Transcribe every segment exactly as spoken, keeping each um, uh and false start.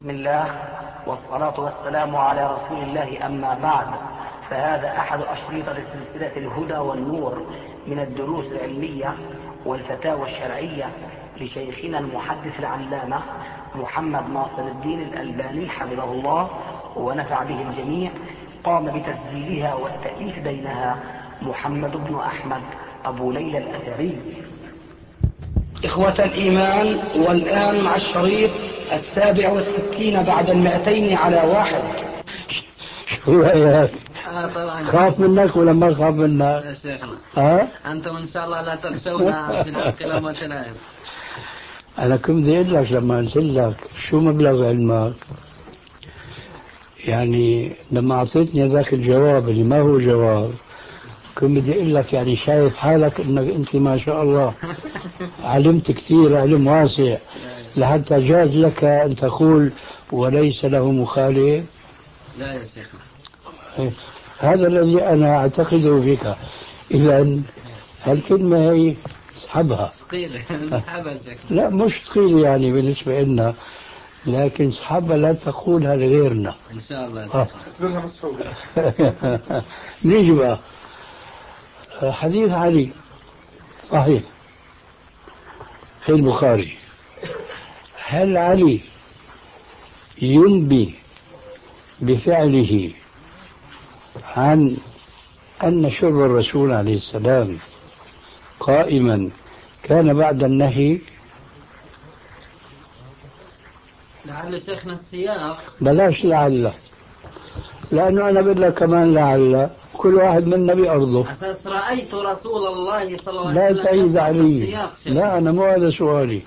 بسم الله والصلاة والسلام على رسول الله، أما بعد، فهذا أحد أشرطة سلسلة الهدى والنور من الدروس العلمية والفتاوى الشرعية لشيخنا المحدث العلامة محمد ناصر الدين الألباني حفظه الله ونفع به الجميع. قام بتسجيلها والتأليف بينها محمد بن أحمد أبو ليلى الأثري. إخوة الإيمان، والآن مع الشريط السابع والستين بعد المئتين على واحد. شو رأيك؟ آه طبعا. خاف منك ولا ما خاف منك؟ يا شيخنا ها؟ أنتم إن شاء الله لا تخشونا في الحق لما تنام. أنا كنت بدي أقول لك لما قلت لك شو مبلغ علمك، يعني لما أعطيتني ذاك الجواب اللي ما هو جواب، كنت بدي أقول لك يعني شايف حالك إنك أنت ما شاء الله علمت كثير، علم واسع، لحتى جاز لك أن تقول وليس له مخالف. لا يا شيخنا، هذا الذي أنا أعتقده بك. إذا هالكلمة هي اسحبها. ثقيلة نسحبها شيخنا. لا مش ثقيلة يعني بالنسبة لنا، لكن اسحبها لا تقولها لغيرنا إن شاء الله يا آه. شيخنا. نيجي بقى حديث علي صحيح في البخاري. هل علي ينبي بفعله عن أن شرب الرسول عليه السلام قائما كان بعد النهي؟ لعل شيخنا السياق. بلاش لعل، لأنه أنا بقول لك كمان لعل كل واحد منا بأرضه. أساس رأيت رسول الله صلى الله عليه وسلم. لا تعيد علي، لا أنا مو هذا سؤالي.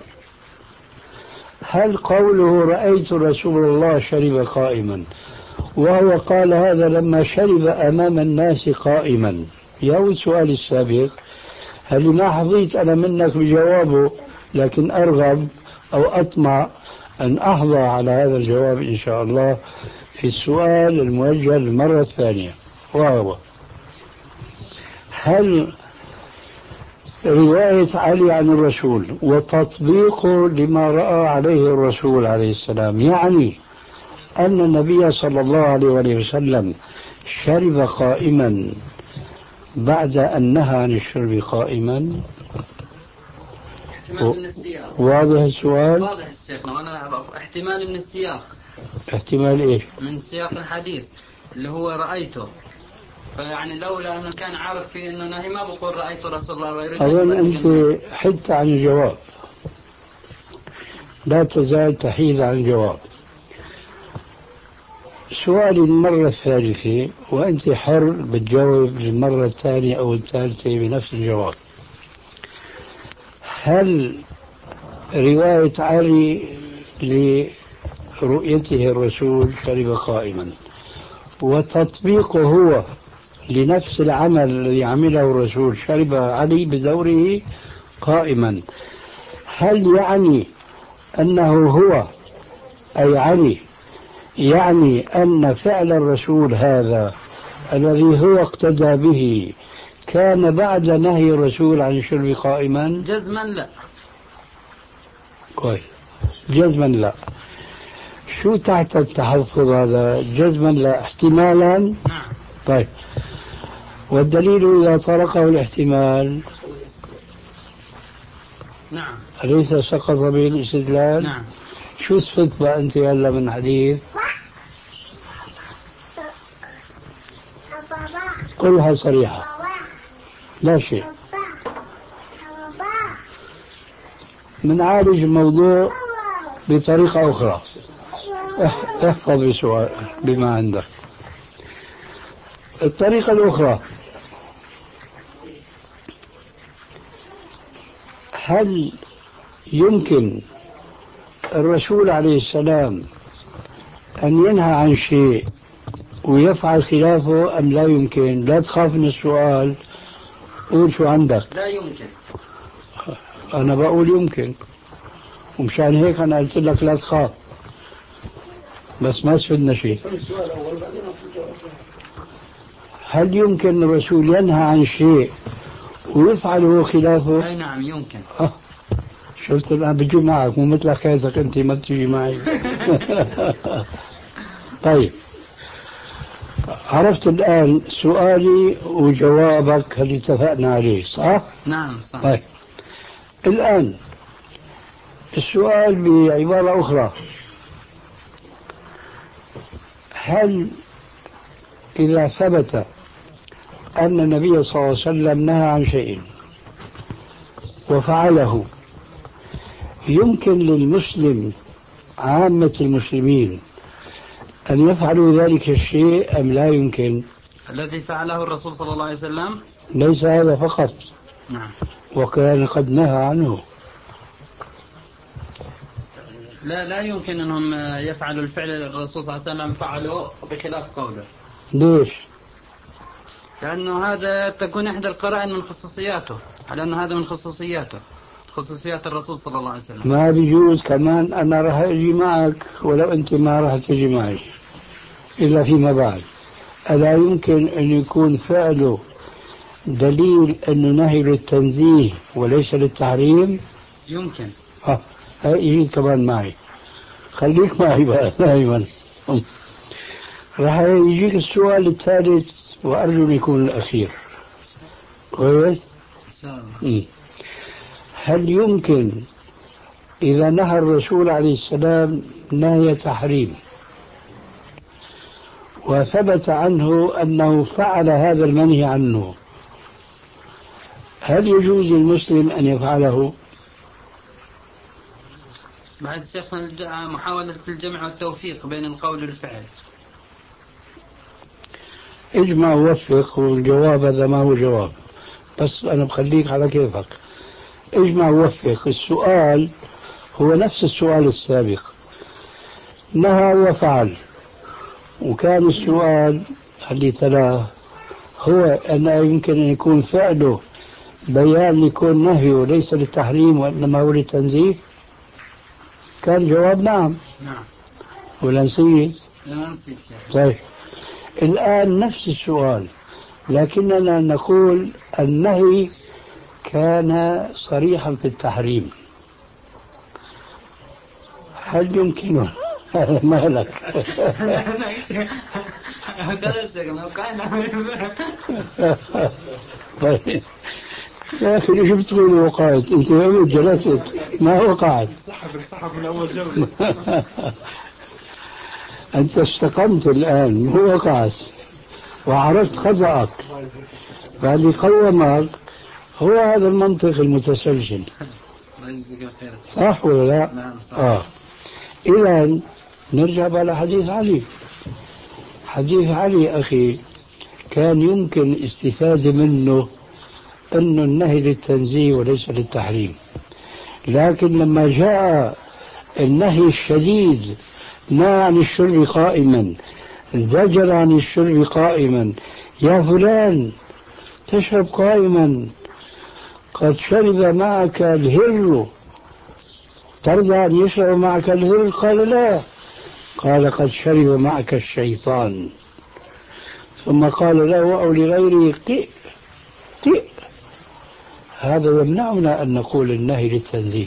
هل قوله رأيت رسول الله شرب قائما وهو قال هذا لما شرب أمام الناس قائما، يا السؤال السابق هل ما حظيت أنا منك بجوابه، لكن أرغب أو أطمع أن أحظى على هذا الجواب إن شاء الله في السؤال الموجه للمرة الثانية، وهو هل رواية علي عن الرسول وتطبيقه لما رأى عليه الرسول عليه السلام يعني أن النبي صلى الله عليه وسلم شرب قائما بعد أن نهى عن الشرب قائما؟ احتمال من السياق. واضح السؤال؟ واضح الشيخنا، وأنا احتمال من السياق. احتمال إيش؟ من سياق الحديث اللي هو رأيته، فيعني لولا أنه كان عارف في أنه نهي ما بقول رأيت رسول الله ويريد. أظن أنت حدت عن الجواب، لا تزال تحيد عن الجواب. سؤالي المرة الثالثة وأنت حر بتجاوب للمرة الثانية أو الثالثة بنفس الجواب. هل رواية علي لرؤيته الرسول شرب قائما وتطبيقه هو لنفس العمل الذي عمله الرسول شرب علي بدوره قائما، هل يعني أنه هو أي علي يعني أن فعل الرسول هذا الذي هو اقتدى به كان بعد نهي الرسول عن الشرب قائما؟ جزما لا. كويس، جزما لا. شو تحت التحفظ هذا؟ جزما لا احتمالا؟ نعم. طيب، والدليل إذا طرقه الاحتمال نعم أليس سقط به الاستدلال؟ نعم. شو استفدت بقى أنت هلا من حديث؟ قلها صريحة، لا شيء. منعالج الموضوع بطريقة أخرى. احفظ بسؤال بما عندك. الطريقة الأخرى، هل يمكن الرسول عليه السلام أن ينهى عن شيء ويفعل خلافه أم لا يمكن؟ لا تخاف من السؤال، قول شو عندك. لا يمكن. أنا بقول يمكن، ومشان هيك أنا قلت لك لا تخاف، بس ما استفدنا شيء. هل يمكن الرسول ينهى عن شيء ويفعله خلافه؟ أي نعم يمكن. آه. قلت أنا بجي معك مو مثل حكايتك أنت ما بتجي معي. طيب عرفت الآن سؤالي وجوابك اللي اتفقنا عليه صح؟ نعم صح. طيب الآن السؤال بعبارة أخرى، هل إذا ثبت أن النبي صلى الله عليه وسلم نهى عن شيء وفعله يمكن للمسلم عامة المسلمين أن يفعلوا ذلك الشيء أم لا يمكن؟ الذي فعله الرسول صلى الله عليه وسلم ليس هذا فقط، نعم، وكان قد نهى عنه. لا لا يمكن أنهم يفعلوا الفعل الرسول صلى الله عليه وسلم فعلوا بخلاف قوله. ليش؟ لأنه هذا تكون إحدى القرائن من خصوصياته، على أنه هذا من خصوصياته، خصوصيات الرسول صلى الله عليه وسلم. ما بيجوز كمان أنا راح أجي معك ولو أنت ما راح تجي معي إلا فيما بعد. ألا يمكن أن يكون فعله دليل أنه نهي للتنزيه وليس للتحريم؟ يمكن. ها يجي كمان معي، خليك معي بقى دائما. راح يجيك السؤال الثالث وأرجو أن يكون الأخير. كويس؟ هل يمكن إذا نهى الرسول عليه السلام نهي تحريم وثبت عنه أنه فعل هذا المنهي عنه، هل يجوز للمسلم أن يفعله؟ بعد شيخنا محاولة الجمع والتوفيق بين القول والفعل. اجمع ووفق، والجواب هذا ما هو جواب، بس أنا بخليك على كيفك. اجمع ووفق، السؤال هو نفس السؤال السابق، نهى وفعل، وكان السؤال اللي تلاه هو أنه يمكن أن يكون فعله بيان يكون نهيه ليس للتحريم وإنما هو للتنزيه. كان جواب نعم. نعم. ولا نسيت؟ لا نسيت. طيب الآن نفس السؤال، لكننا نقول النهي كان صريحا في التحريم، هل يمكن ما لك؟ طيب يا أخي ليش بتقول وقعت؟ أنت وين جلست؟ ما وقعت. انسحب انسحب من أول جولة. أنت استقمت الآن، مو وقعت وعرفت خطأك، فاللي قومك هو هذا المنطق المتسلسل. صح ولا لا؟ نعم صح. آه. إذا نرجع على حديث علي. حديث علي أخي كان يمكن استفادة منه أنه النهي للتنزيه وليس للتحريم، لكن لما جاء النهي الشديد نهى عن الشرب قائما، زجر عن الشرب قائما، يا فلان تشرب قائما قد شرب معك الهر، ترضى أن يشرب معك الهر؟ قال لا، قال قد شرب معك الشيطان. ثم قال له أو لغيره قئ قئ. هذا يمنعنا أن نقول النهي للتنزيه.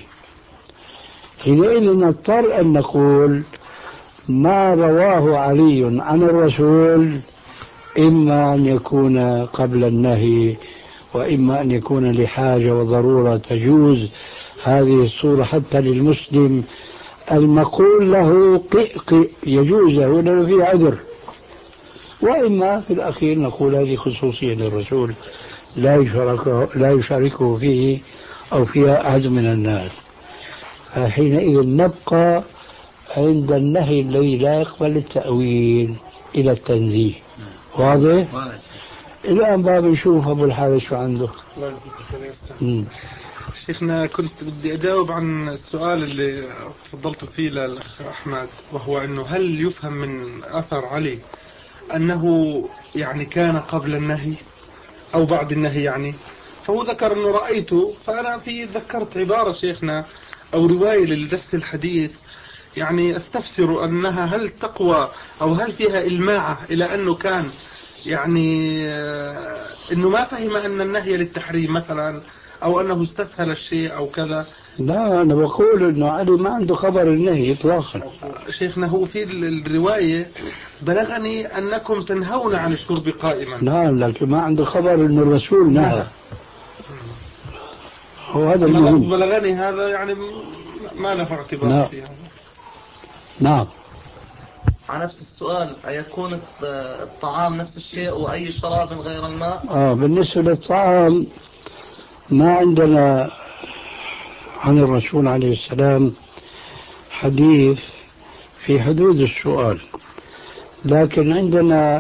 حينئذ نضطر أن نقول ما رواه علي عن الرسول إما أن يكون قبل النهي وإما أن يكون لحاجة وضرورة تجوز هذه الصورة حتى للمسلم المقول له قئ قئ يجوز له لأنه فيه عذر، وإما في الأخير نقول هذه خصوصية للرسول لا يشاركه, لا يشاركه فيه أو فيها أحد من الناس. فحينئذ نبقى عند النهي الذي لا يقبل التأويل إلى التنزيه. واضح؟ الآن باب نشوف أبو الحارث شو عنده. الله يجزيك. شيخنا كنت بدي أجاوب عن السؤال اللي تفضلت فيه للأخ أحمد، وهو أنه هل يفهم من أثر علي أنه يعني كان قبل النهي أو بعد النهي يعني؟ فهو ذكر أنه رأيته، فأنا في ذكرت عبارة شيخنا أو رواية لنفس الحديث يعني استفسر أنها هل تقوى أو هل فيها إلماعة إلى أنه كان يعني أنه ما فهم أن النهي للتحريم مثلا، أو أنه استسهل الشيء أو كذا، لا أنا بقول إنه علي ما عنده خبر النهي إطلاقا. شيخنا هو في الرواية بلغني أنكم تنهون عن الشرب قائما. نعم لكن ما عنده خبر إنه الرسول نهى. هو هذا المهم. بلغني هذا يعني ما له اعتبار نعم. في هذا. نعم. على نفس السؤال، أيكون الطعام نفس الشيء وأي شراب غير الماء؟ آه بالنسبة للطعام ما عندنا عن الرسول عليه السلام حديث في حدود السؤال، لكن عندنا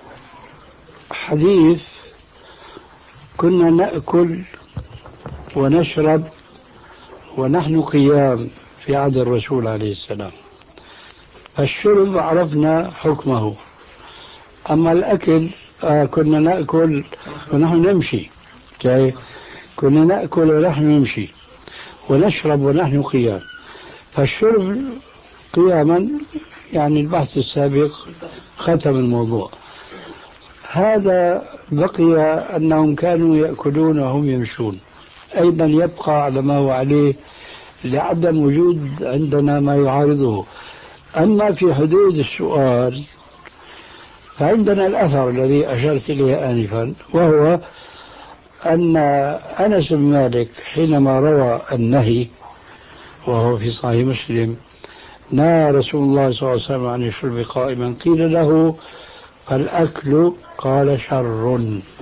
حديث كنا نأكل ونشرب ونحن قيام في عهد الرسول عليه السلام. الشرب عرفنا حكمه، أما الأكل آه كنا نأكل ونحن نمشي. كيف؟ كنا نأكل ونحن نمشي ونشرب ونحن قيام. فالشرب قياما يعني البحث السابق ختم الموضوع. هذا بقي أنهم كانوا يأكلون وهم يمشون، أيضا يبقى على ما هو عليه لعدم وجود عندنا ما يعارضه. أما في حدود السؤال فعندنا الأثر الذي أشرت إليه آنفا، وهو أن أنس بن مالك حينما روى النهي وهو في صحيح مسلم نهى رسول الله صلى الله عليه وسلم عن الشرب قائما، قيل له فالأكل قال شر.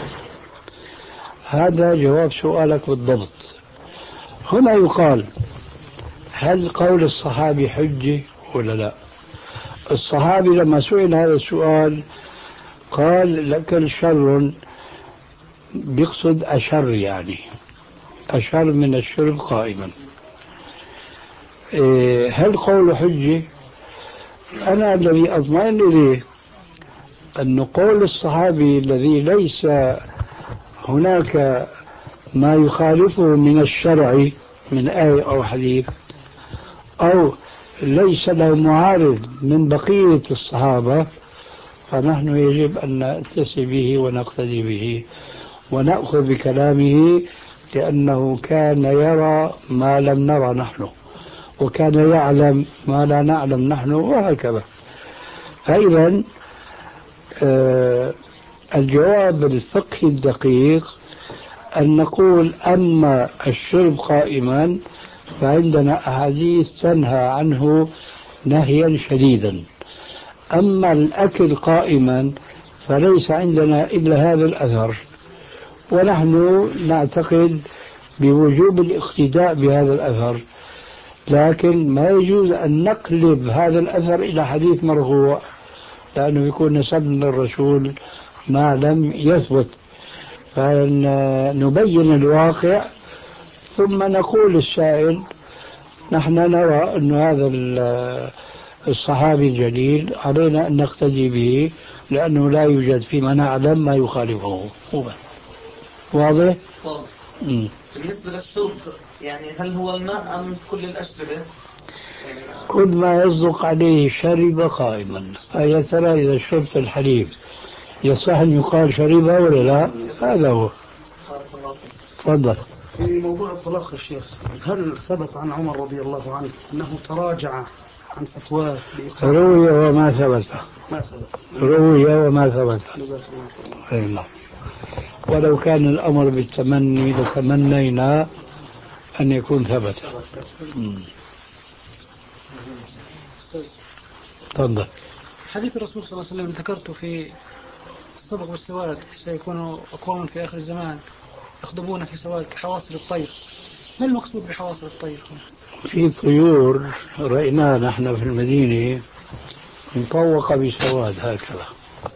هذا جواب سؤالك بالضبط. هنا يقال هل قول الصحابي حجة ولا لا؟ الصحابي لما سئل هذا السؤال قال الأكل شر، بيقصد أشر يعني أشر من الشرب قائما. هل قول حجة؟ أنا الذي أطمئن إليه أن قول الصحابي الذي ليس هناك ما يخالفه من الشرع من آية أو حديث، أو ليس له معارض من بقية الصحابة، فنحن يجب أن نأتسي به ونقتدي به ونأخذ بكلامه، لأنه كان يرى ما لم نرى نحن، وكان يعلم ما لا نعلم نحن، وهكذا. فإذا آه الجواب الفقهي الدقيق أن نقول أما الشرب قائما فعندنا أحاديث تنهى عنه نهيا شديدا، أما الأكل قائما فليس عندنا إلا هذا الأثر، ونحن نعتقد بوجوب الاقتداء بهذا الأثر، لكن ما يجوز أن نقلب هذا الأثر إلى حديث مرفوع، لأنه يكون نسبنا للرسول ما لم يثبت، فنبين الواقع ثم نقول للسائل نحن نرى أن هذا الصحابي الجليل علينا أن نقتدي به، لأنه لا يوجد فيما نعلم ما يخالفه. واضح؟ واضح. بالنسبة للشرب يعني هل هو الماء أم كل الأشربة؟ كل ما يصدق عليه شرب قائما. فيا ترى إذا شربت الحليب يصح أن يقال شربه ولا لا؟ هذا هو. تفضل. في موضوع الطلاق يا شيخ، هل ثبت عن عمر رضي الله عنه أنه تراجع عن فتواه؟ روي وما ثبت. ما ثبت. روي وما ثبت. أيوة. ولو كان الأمر بالتمني لتمنينا أن يكون ثبت. تفضل. حديث الرسول صلى الله عليه وسلم ذكرته في الصبغ والسواد، سيكون أقوام في آخر الزمان يخضبون في سواد كحواصل الطير. ما المقصود بحواصل الطير؟ في طيور رأيناها نحن في المدينة مطوقة بسواد هكذا،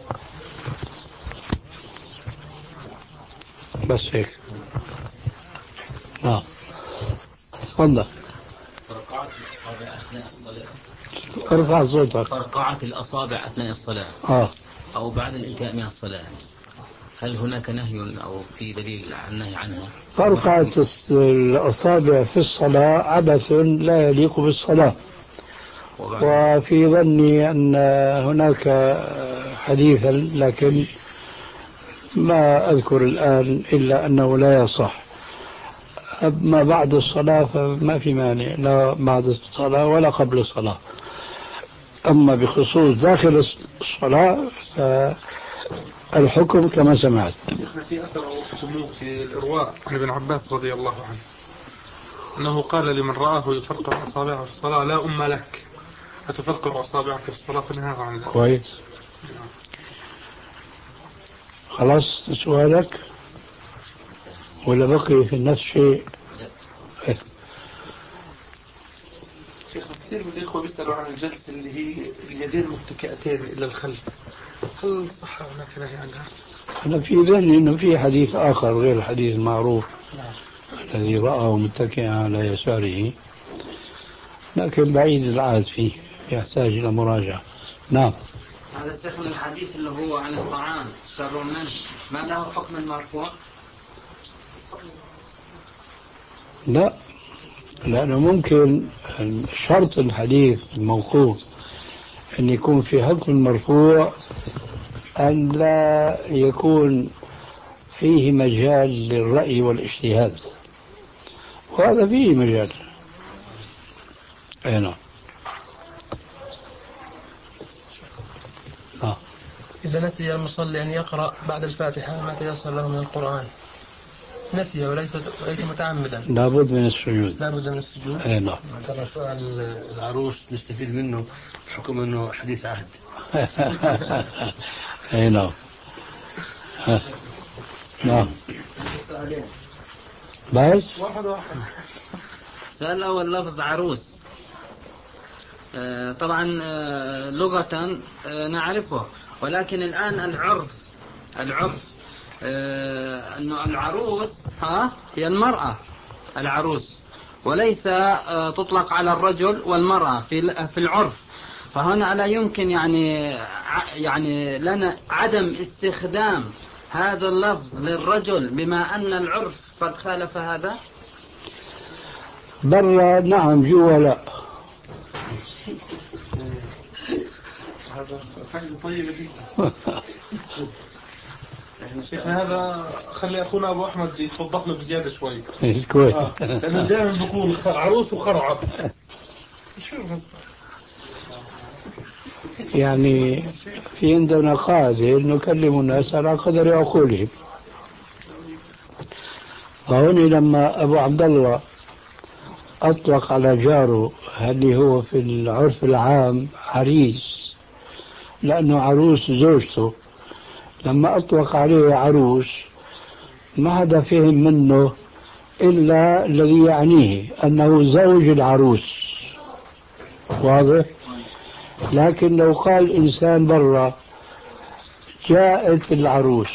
بس هيك. نعم. تفضل. فرقعت الأصابع أثناء الصلاة. ارفع صوتك. فرقعت الأصابع أثناء الصلاة. آه. أو بعد الانتهاء من الصلاة، هل هناك نهي أو في دليل عن النهي عنها؟ فرقعة الأصابع في الصلاة عبث لا يليق بالصلاة، وفي ظني أن هناك حديثا لكن ما أذكر الآن إلا أنه لا يصح. أما بعد الصلاة فما في مانع، لا بعد الصلاة ولا قبل الصلاة. أما بخصوص داخل الصلاة فالحكم كما سمعت. احنا في أثر سموه في الإرواء عن ابن عباس رضي الله عنه أنه قال لمن رآه يفرقع أصابعه في الصلاة: لا أم لك أتفرقع أصابعك في الصلاة، فنهاه عن ذلك. كويس. خلاص سؤالك ولا بقي في نفس الشيء؟ شيخ كثير من الإخوة بيسألوا عن الجلسة اللي هي اليدين متكئتين إلى الخلف، هل صح هناك نهي عنها؟ أنا في ذهني أنه في حديث آخر غير الحديث المعروف الذي رآه متكئا على يساره، لكن بعيد العهد فيه، يحتاج إلى مراجعة. نعم. هذا شيخنا الحديث اللي هو عن الطعام شر منه، ما له حكم المرفوع؟ لا، لأنه ممكن شرط الحديث الموقوف أن يكون في حكم المرفوع أن لا يكون فيه مجال للرأي والاجتهاد، وهذا فيه مجال. أي نعم. آه. إذا نسي المصلي أن يقرأ بعد الفاتحة ما تيسر له من القرآن، نسي وليس وليس متعمدا، لابد من السجود. لابد من السجود. أي نعم. ترى سؤال العروس نستفيد منه بحكم أنه حديث عهد. أي نعم. نعم. سؤالين بس واحد واحد. السؤال الأول لفظ عروس، آه طبعا آه لغة آه نعرفه، ولكن الآن العرف العرف آه أنه العروس ها هي المرأة العروس، وليس آه تطلق على الرجل والمرأة في في العرف. فهنا لا يمكن يعني يعني لنا عدم استخدام هذا اللفظ للرجل بما أن العرف قد خالف هذا. برا نعم، جوا لا. هذا فائدة طيبة جدا. شيخنا هذا خلي أخونا أبو أحمد يتوضح له بزيادة شوي. كويس. آه. لأنه دائما بيقول عروس وخرعب. يعني في عندنا قاعدة نكلم الناس على قدر عقولهم. فهنا لما أبو عبد الله أطلق على جاره اللي هو في العرف العام عريس، لأنه عروس زوجته، لما أطلق عليه عروس ما حدا فهم منه إلا الذي يعنيه أنه زوج العروس. واضح؟ لكن لو قال إنسان برا جاءت العروس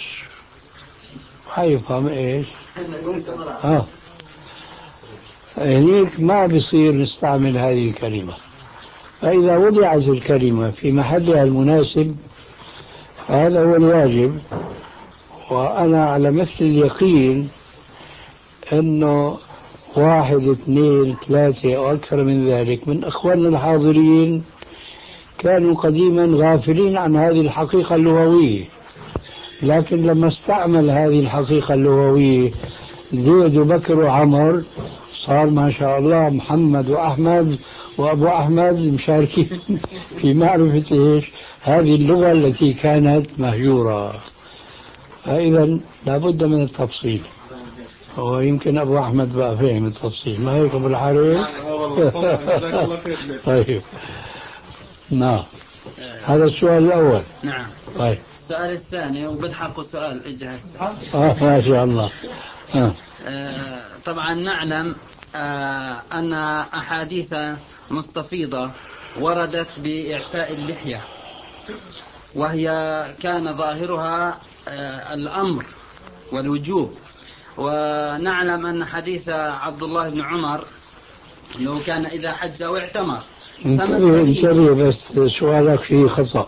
حيفهم إيش؟ آه. هنيك ما بصير نستعمل هذه الكلمة. فإذا وضعت الكلمة في محلها المناسب هذا هو الواجب. وأنا على مثل اليقين أنه واحد اثنين ثلاثة أو أكثر من ذلك من أخواننا الحاضرين كانوا قديما غافلين عن هذه الحقيقة اللغوية، لكن لما استعمل هذه الحقيقة اللغوية زيد وبكر وعمر صار ما شاء الله محمد وأحمد وأبو أحمد مشاركين في معرفة إيش هذه اللغة التي كانت مهجورة. فإذا لابد من التفصيل، ويمكن أبو أحمد بقى فهم التفصيل، ما هيك أبو الحارث؟ طيب نعم. هذا السؤال الأول. نعم. طيب السؤال الثاني وبدحق سؤال اجهز. آه ما شاء الله. آه. آه طبعا نعلم آه أن أحاديث مستفيضة وردت بإعفاء اللحية، وهي كان ظاهرها آه الأمر والوجوب. ونعلم أن حديث عبد الله بن عمر أنه كان إذا حج أو اعتمر. انتبه انتبه بس سؤالك فيه خطأ.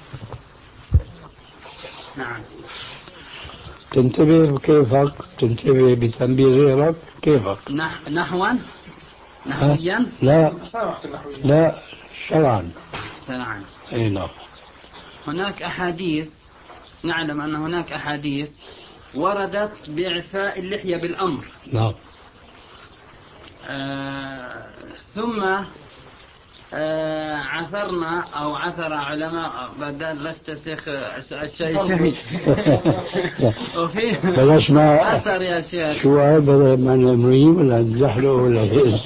نعم. تنتبه بكيفك، تنتبه بتنبيه غيرك كيفك. نح... نحوا نحويا؟ لا لا شرعا. شرعا. اي نعم. هناك أحاديث، نعلم أن هناك أحاديث وردت بإعفاء اللحية بالأمر. نعم. آه ثم آه عثرنا أو عثر علماء بدل لست شيخ الشيء شيء وفي بلشنا أثر يا شيخ شو هذا من المريم ولا نزحله ولا ايش؟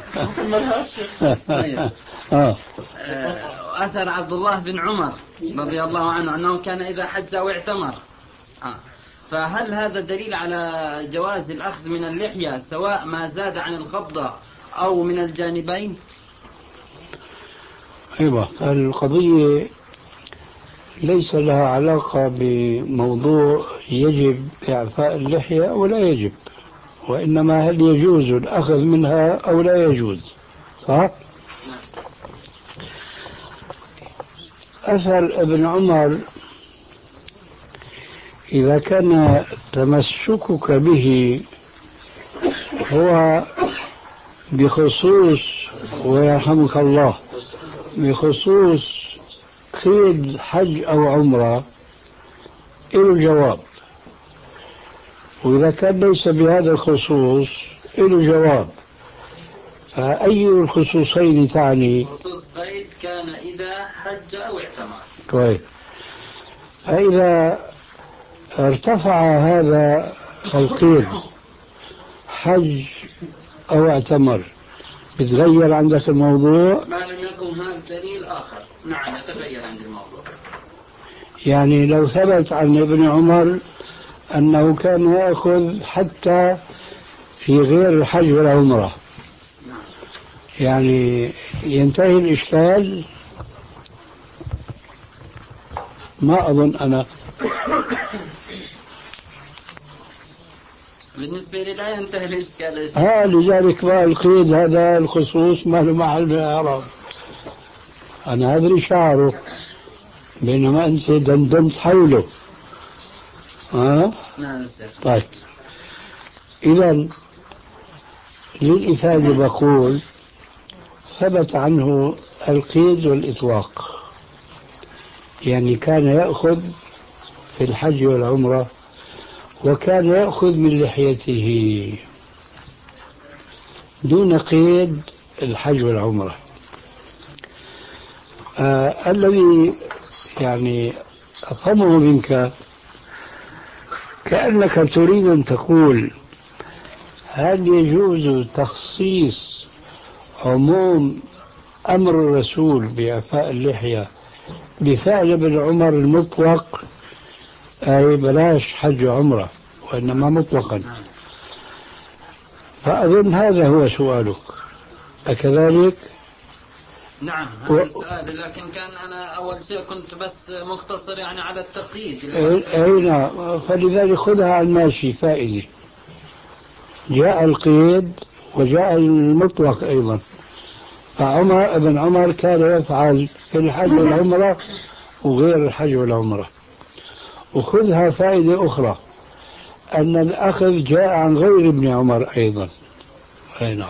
آه. أثر عبد الله بن عمر رضي الله عنه أنه كان إذا حج أو اعتمر. آه. فهل هذا دليل على جواز الأخذ من اللحية سواء ما زاد عن القبضة أو من الجانبين؟ أيوة، القضية ليس لها علاقة بموضوع يجب إعفاء اللحية أو لا يجب، وإنما هل يجوز الأخذ منها أو لا يجوز، صح؟ أثر ابن عمر إذا كان تمسكك به هو بخصوص، ويرحمك الله، بخصوص قيد حج أو عمرة إله جواب، وإذا كان ليس بهذا الخصوص إله جواب. فأي الخصوصين تعني؟ خصوص قيد كان إذا حج أو اعتمر. كويس. فإذا ارتفع هذا القيد حج أو اعتمر بتغير عندك الموضوع؟ ما لم يكن هناك دليل آخر نعم يتغير عند الموضوع. يعني لو ثبت عن ابن عمر أنه كان يأخذ حتى في غير الحج والعمرة، يعني ينتهي الإشكال؟ ما أظن أنا. بالنسبة لي لا ينتهي الإشكال. ها لذلك بقى القيد هذا الخصوص ما له محل من الإعراب. أنا أدري شعره بينما أنت دندنت حوله. ها؟ نعم شيخ. طيب، إذا للإفادة بقول ثبت عنه القيد والإطلاق، يعني كان يأخذ في الحج والعمرة وكان يأخذ من لحيته دون قيد الحج والعمرة. آه الذي يعني أفهمه منك كأنك تريد أن تقول هل يجوز تخصيص عموم أمر الرسول بإعفاء اللحية بفعل ابن عمر المطلق، أي بلاش حج عمرة وإنما مطلقا؟ فأظن هذا هو سؤالك، أكذلك؟ نعم هذا و... السؤال، لكن كان أنا أول شيء كنت بس مختصر يعني على التقييد. أي نعم، فلذلك خذها على الماشي فائدة. جاء القيد وجاء المطلق أيضا، فعمر ابن عمر كان يفعل في الحج والعمرة وغير الحج والعمرة. وخذها فائدة أخرى أن الأخذ جاء عن غير ابن عمر أيضا. أي نعم.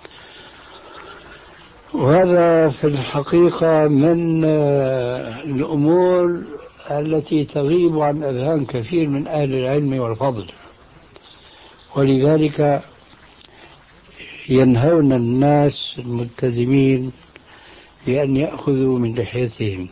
وهذا في الحقيقة من الأمور التي تغيب عن أذهان كثير من أهل العلم والفضل، ولذلك ينهون الناس الملتزمين بأن يأخذوا من لحيتهم،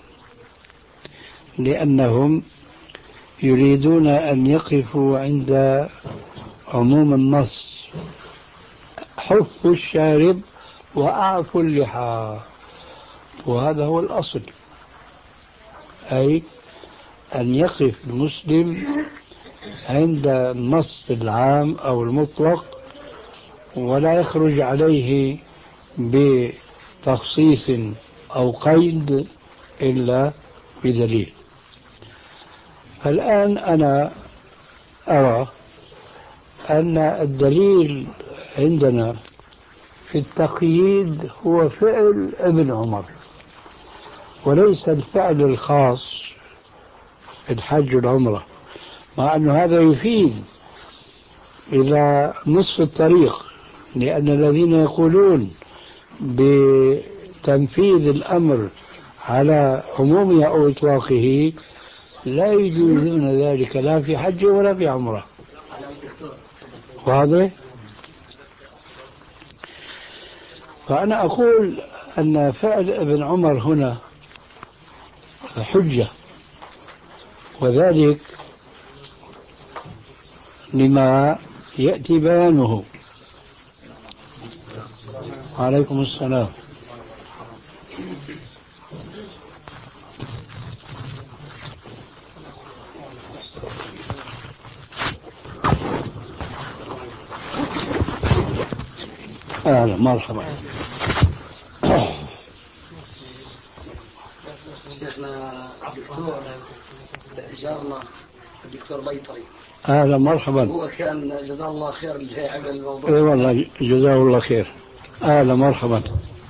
لأنهم يريدون أن يقفوا عند عموم النص: حفوا الشارب وأعفوا اللحى. وهذا هو الأصل، أي أن يقف المسلم عند النص العام أو المطلق ولا يخرج عليه بتخصيص أو قيد إلا بدليل. فالآن أنا أرى أن الدليل عندنا في التقييد هو فعل ابن عمر وليس الفعل الخاص في الحج والعمرة، مع أن هذا يفيد إلى نصف الطريق، لأن الذين يقولون بتنفيذ الأمر على عمومه أو إطلاقه لا يجوزون ذلك لا في حج ولا في عمرة. واضح؟ فأنا أقول أن فعل ابن عمر هنا حجة، وذلك لما يأتي بيانه. عليكم السلام. أهلا مرحبا. شيخنا الدكتور جارنا الدكتور بيطري. أهلا مرحبا. هو كان جزاه الله خير اللي عمل الموضوع. اي والله جزاه الله خير. أهلا مرحبا.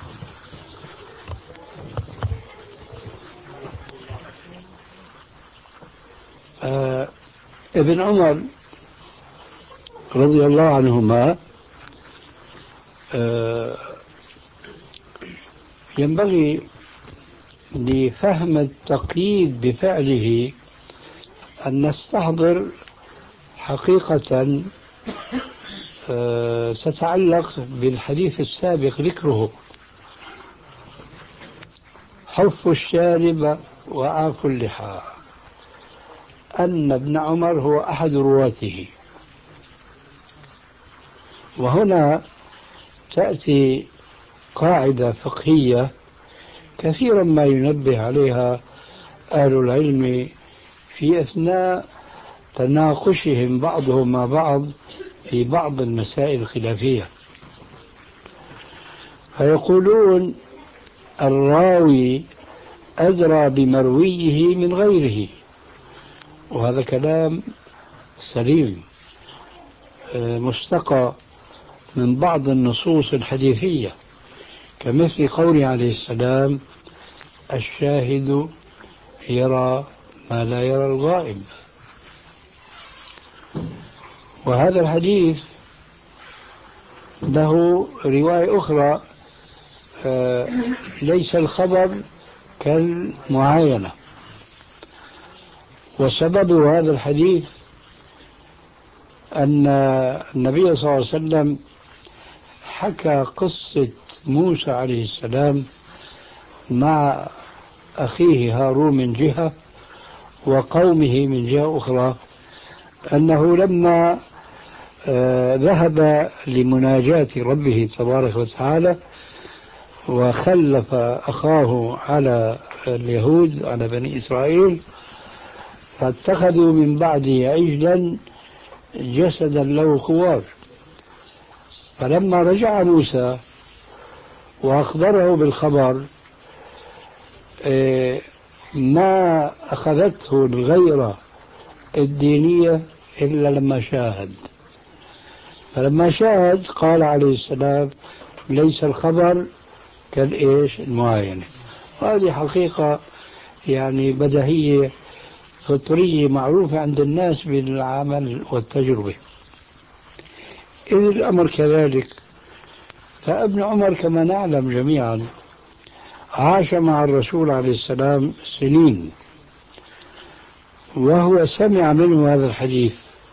آه ابن عمر رضي الله عنهما آه ينبغي لفهم التقييد بفعله أن نستحضر حقيقة آه تتعلق بالحديث السابق ذكره: حف الشارب وعاف اللحى، أن ابن عمر هو أحد رواته. وهنا تأتي قاعدة فقهية كثيرا ما ينبه عليها أهل العلم في أثناء تناقشهم بعضهم مع بعض في بعض المسائل الخلافية، فيقولون الراوي أدرى بمرويه من غيره، وهذا كلام سليم مستقى من بعض النصوص الحديثية، كمثل قوله عليه السلام: الشاهد يرى ما لا يرى الغائب. وهذا الحديث له رواية أخرى: ليس الخبر كالمعاينة. وسبب هذا الحديث أن النبي صلى الله عليه وسلم حكى قصة موسى عليه السلام مع أخيه هارون من جهة وقومه من جهة أخرى، أنه لما ذهب لمناجاة ربه تبارك وتعالى وخلف أخاه على اليهود على بني إسرائيل، فاتخذوا من بعده عجلا جسدا له خوار. فلما رجع موسى وأخبره بالخبر ما أخذته الغيرة الدينية إلا لما شاهد. فلما شاهد قال عليه السلام: ليس الخبر كالإيش المعاينة. وهذه حقيقة يعني بديهية فطرية معروفة عند الناس بالعمل والتجربة. إذ الأمر كذلك، فابن عمر كما نعلم جميعا عاش مع الرسول عليه السلام سنين، وهو سمع منه هذا الحديث.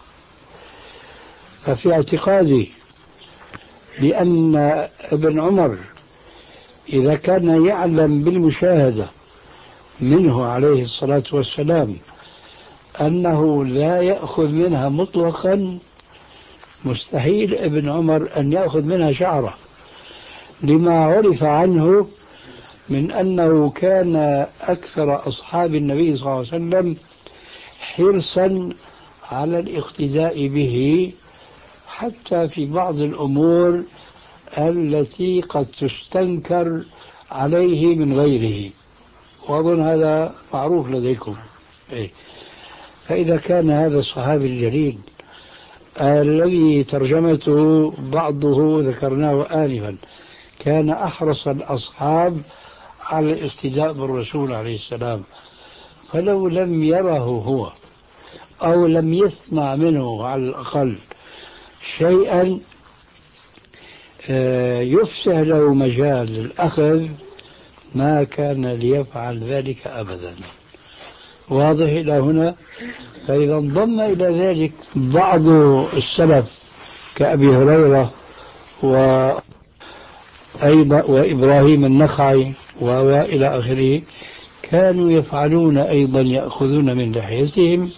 ففي اعتقادي بأن ابن عمر إذا كان يعلم بالمشاهدة منه عليه الصلاة والسلام أنه لا يأخذ منها مطلقا، مستحيل ابن عمر أن يأخذ منها شعرة، لما عرف عنه من أنه كان أكثر أصحاب النبي صلى الله عليه وسلم حرصا على الاقتداء به، حتى في بعض الأمور التي قد تستنكر عليه من غيره، وأظن هذا معروف لديكم. إيه. فإذا كان هذا الصحابي الجليل الذي ترجمته بعضه ذكرناه آنفا كان أحرص الأصحاب على الاقتداء بالرسول عليه السلام، فلو لم يره هو أو لم يسمع منه على الأقل شيئا يفسح له مجال للأخذ ما كان ليفعل ذلك أبدا. واضح إلى هنا؟ فإذا انضم إلى ذلك بعض السلف كأبي هريرة أيضا وإبراهيم النخعي وإلى آخره كانوا يفعلون أيضا يأخذون من لحيتهم.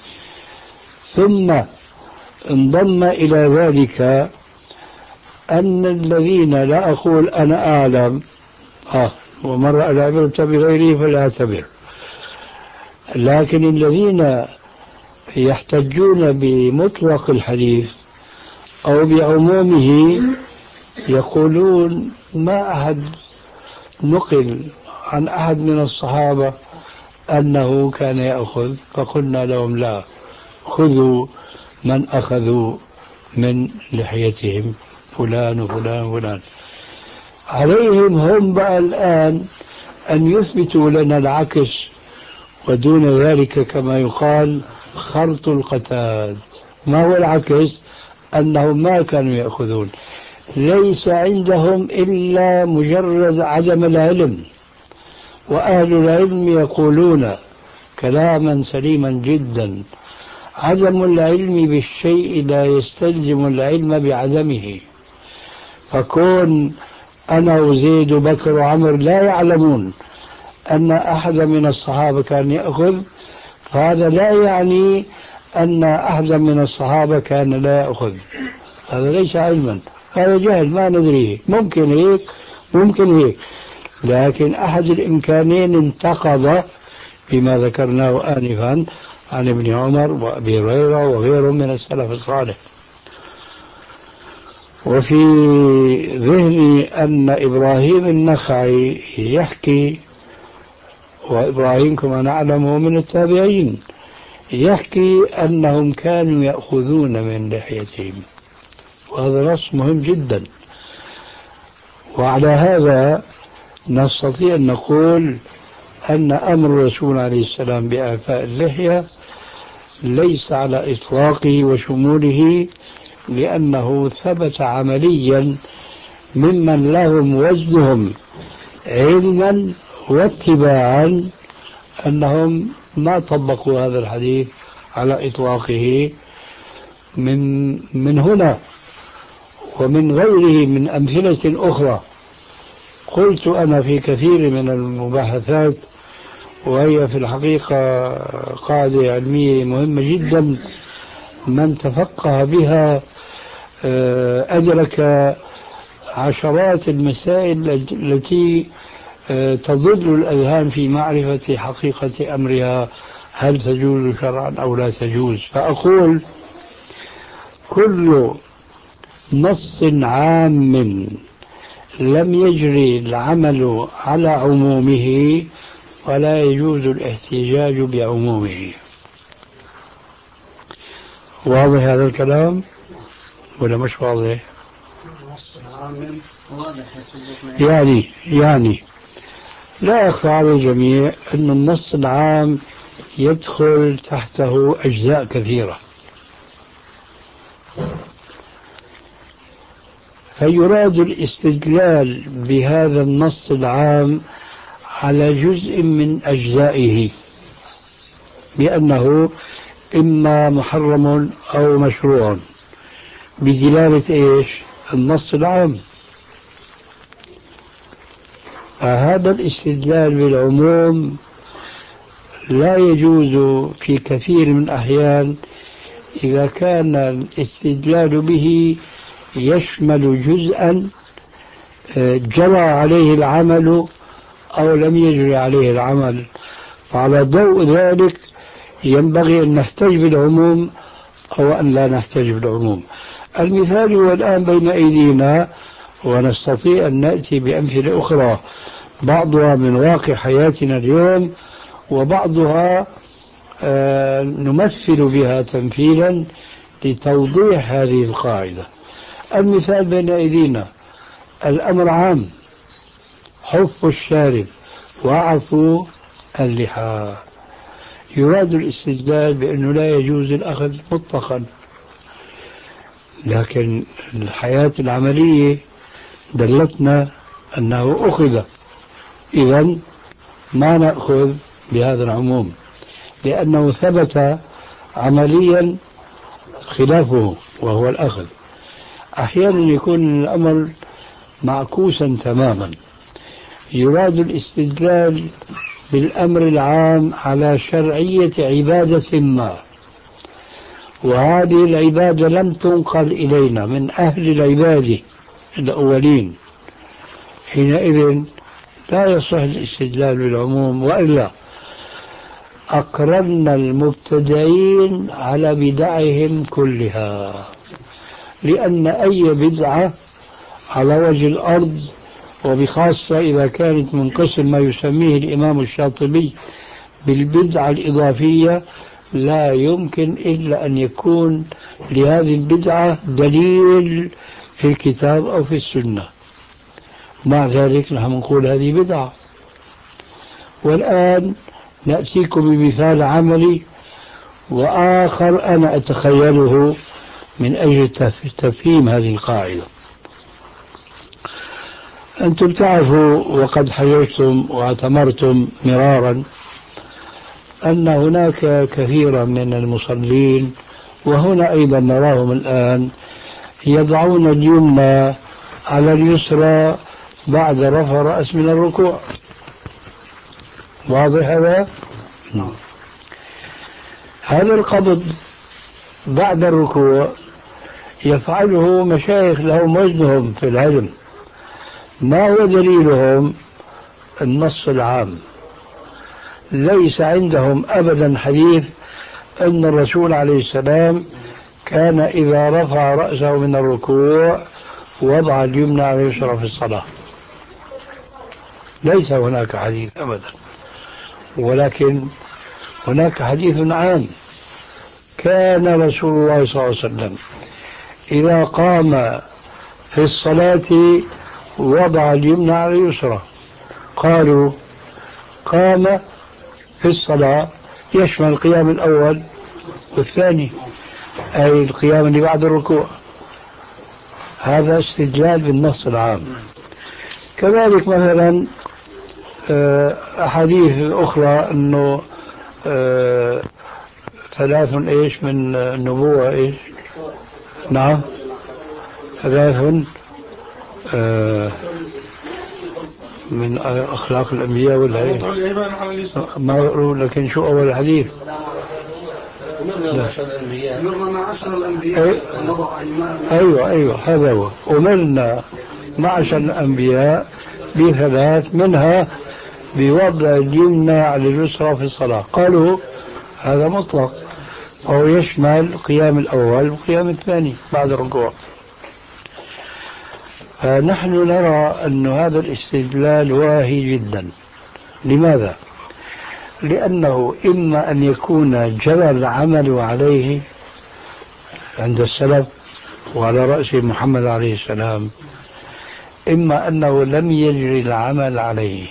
ثم انضم إلى ذلك أن الذين لا أقول أنا أعلم آه ومرة لا عبرت بغيره فلا اعتبر، لكن الذين يحتجون بمطلق الحديث أو بعمومه يقولون ما أحد نقل عن أحد من الصحابة أنه كان يأخذ، فقلنا لهم لا، خذوا من أخذوا من لحيتهم فلان وفلان وفلان. عليهم هم بقى الآن أن يثبتوا لنا العكس، ودون ذلك كما يقال خرط القتاد. ما هو العكس؟ أنهم ما كانوا يأخذون، ليس عندهم إلا مجرد عدم العلم، وأهل العلم يقولون كلاما سليما جدا: عدم العلم بالشيء لا يستلزم العلم بعدمه. فكون أنا وزيد وبكر وعمر لا يعلمون أن أحد من الصحابة كان يأخذ، فهذا لا يعني أن أحد من الصحابة كان لا يأخذ. هذا ليس علما، هذا جهل ما ندريه، ممكن هيك ممكن هيك، لكن أحد الإمكانين انتقض بما ذكرناه آنفا عن ابن عمر وأبي هريرة وغيرهم من السلف الصالح. وفي ذهني أن إبراهيم النخعي يحكي، وإبراهيم كما نعلمه من التابعين، يحكي أنهم كانوا يأخذون من لحيتهم، وهذا نص مهم جدا. وعلى هذا نستطيع أن نقول أن أمر الرسول عليه السلام بإعفاء اللحية ليس على إطلاقه وشموله، لأنه ثبت عمليا ممن لهم وزنهم علما واتباعا أنهم ما طبقوا هذا الحديث على إطلاقه. من من هنا ومن غيره من أمثلة أخرى قلت أنا في كثير من المباحثات، وهي في الحقيقة قاعدة علمية مهمة جدا، من تفقه بها أدرك عشرات المسائل التي تضل الأذهان في معرفة حقيقة أمرها، هل تجوز شرعا أو لا تجوز. فأقول كل نص عام لم يجري العمل على عمومه ولا يجوز الاحتجاج بعمومه. واضح هذا الكلام ولا مش واضح؟ يعني يعني لا يخفى على الجميع أن النص العام يدخل تحته أجزاء كثيرة، فيراد الاستدلال بهذا النص العام على جزء من أجزائه بأنه إما محرم أو مشروع بدلالة إيش؟ النص العام. فهذا الاستدلال بالعموم لا يجوز في كثير من الأحيان إذا كان الاستدلال به يشمل جزءا جرى عليه العمل أو لم يجري عليه العمل. فعلى ضوء ذلك ينبغي أن نحتج بالعموم أو أن لا نحتج بالعموم. المثال هو الآن بين أيدينا، ونستطيع أن نأتي بأمثلة أخرى بعضها من واقع حياتنا اليوم، وبعضها آه نمثل بها تمثيلا لتوضيح هذه القاعدة. المثال بين أيدينا، الأمر عام: حف الشارب وعفو اللحى. يراد الاستدلال بأنه لا يجوز الأخذ مطلقا، لكن الحياة العملية دلتنا أنه أخذ، إذن ما نأخذ بهذا العموم لأنه ثبت عمليا خلافه وهو الأخذ. أحيانا يكون الأمر معكوسا تماما. يراد الاستدلال بالأمر العام على شرعية عبادة ما، وهذه العبادة لم تنقل إلينا من أهل العبادة الأولين، حينئذ لا يصح الاستدلال بالعموم، وإلا أقررنا المبتدعين على بدعهم كلها، لأن أي بدعة على وجه الأرض، وبخاصة إذا كانت من قسم ما يسميه الإمام الشاطبي بالبدعة الإضافية، لا يمكن إلا أن يكون لهذه البدعة دليل في الكتاب أو في السنة. مع ذلك نحن نقول هذه بدعة. والآن نأتيكم بمثال عملي وآخر أنا أتخيله من أجل تفهيم هذه القاعدة. أنتم تعرفوا وقد حججتم واعتمرتم مرارا أن هناك كثيرا من المصلين، وهنا أيضا نراهم الآن، يضعون اليمنى على اليسرى بعد رفع رأس من الركوع. واضح هذا؟ هذا القبض بعد الركوع يفعله مشايخ لهم وزنهم في العلم. ما هو دليلهم؟ النص العام. ليس عندهم أبدا حديث أن الرسول عليه السلام كان إذا رفع رأسه من الركوع وضع اليمنى على اليسرى في الصلاة. ليس هناك حديث أبدا، ولكن هناك حديث عام: كان رسول الله صلى الله عليه وسلم إذا قام في الصلاة وضع اليمنى على اليسرى. قالوا قام في الصلاة يشمل القيام الأول والثاني، أي القيام اللي بعد الركوع. هذا استدلال بالنص العام. كذلك مثلا أحاديث أخرى أنه ثلاث إيش من النبوة إيش؟ نعم، ثلاث من أخلاق الأنبياء والهي ما يقولون. لكن شو أول الحديث؟ أمرنا معشر الأنبياء نضع أيماننا. أيوة أيوة هذا هو. أمرنا معشر الأنبياء بثلاث، منها بوضع اليمنى على اليسرى في الصلاة. قالوا هذا مطلق، وهو يشمل القيام الأول والقيام الثاني بعد الركوع. فنحن نرى أن هذا الاستدلال واهي جدا. لماذا؟ لأنه إما أن يكون جرى العمل عليه عند السلف وعلى رأس محمد عليه السلام، إما أنه لم يجري العمل عليه.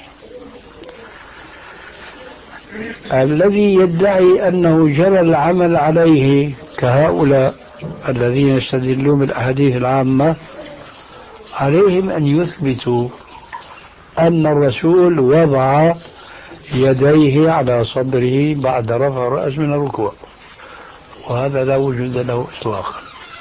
الذي يدعي أنه جرى العمل عليه كهؤلاء الذين يستدلون بالأحاديث العامة، عليهم أن يثبتوا أن الرسول وضع يديه على صدره بعد رفع الرأس من الركوع، وهذا لا وجود له إطلاقا.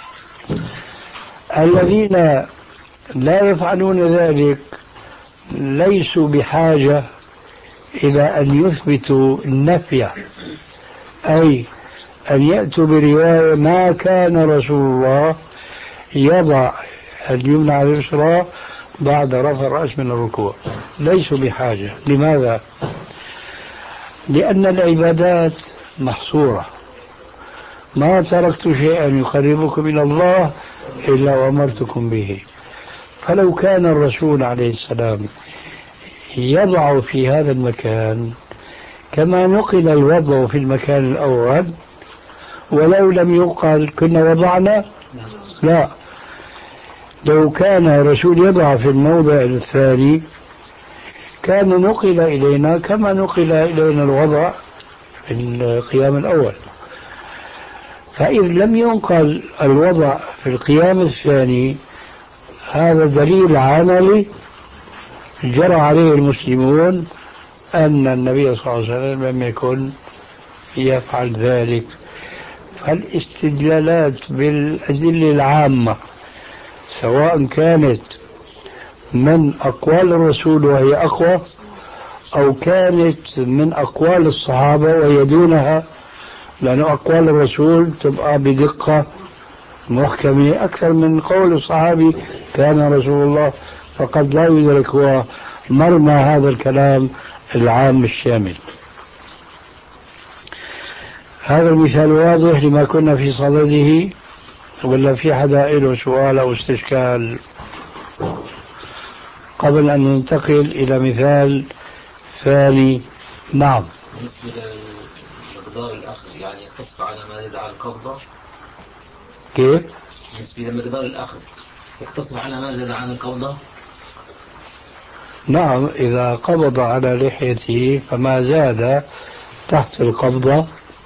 الذين لا يفعلون ذلك ليسوا بحاجة إلى أن يثبتوا النفي، أي أن يأتوا برواية ما كان رسول الله يضع اليمنى على اليسرى بعد رفع الرأس من الركوع. ليسوا بحاجة. لماذا؟ لأن العبادات محصورة. ما تركت شيئا يقربكم إلى الله إلا وأمرتكم به. فلو كان الرسول عليه السلام يضع في هذا المكان كما نقل الوضع في المكان الأول، ولو لم يقل كنا وضعنا، لا، لو كان الرسول يضع في الموضع الثاني كان نقل إلينا كما نقل إلينا الوضع في القيام الأول. فإذ لم ينقل الوضع في القيام الثاني، هذا دليل عملي جرى عليه المسلمون أن النبي صلى الله عليه وسلم لم يكن يفعل ذلك. فالاستدلالات بالأدلة العامة سواء كانت من أقوال الرسول وهي أقوى، أو كانت من أقوال الصحابة وهي دونها؟ لأن أقوال الرسول تبقى بدقة محكمة أكثر من قول الصحابي كان رسول الله، فقد لا يدرك هو مرمى هذا الكلام العام الشامل. هذا المثال واضح لما كنا في صدده، ولا في حدا له سؤال أو استشكال قبل أن ننتقل إلى مثال ثاني؟ نعم. بالنسبة لمقدار الأخذ يعني يقتصر على ما يدعى القبضة. كيف؟ بالنسبة لمقدار الأخذ يقتصر على ما زاد عن القبضة. نعم، إذا قبض على لحيته فما زاد تحت القبضة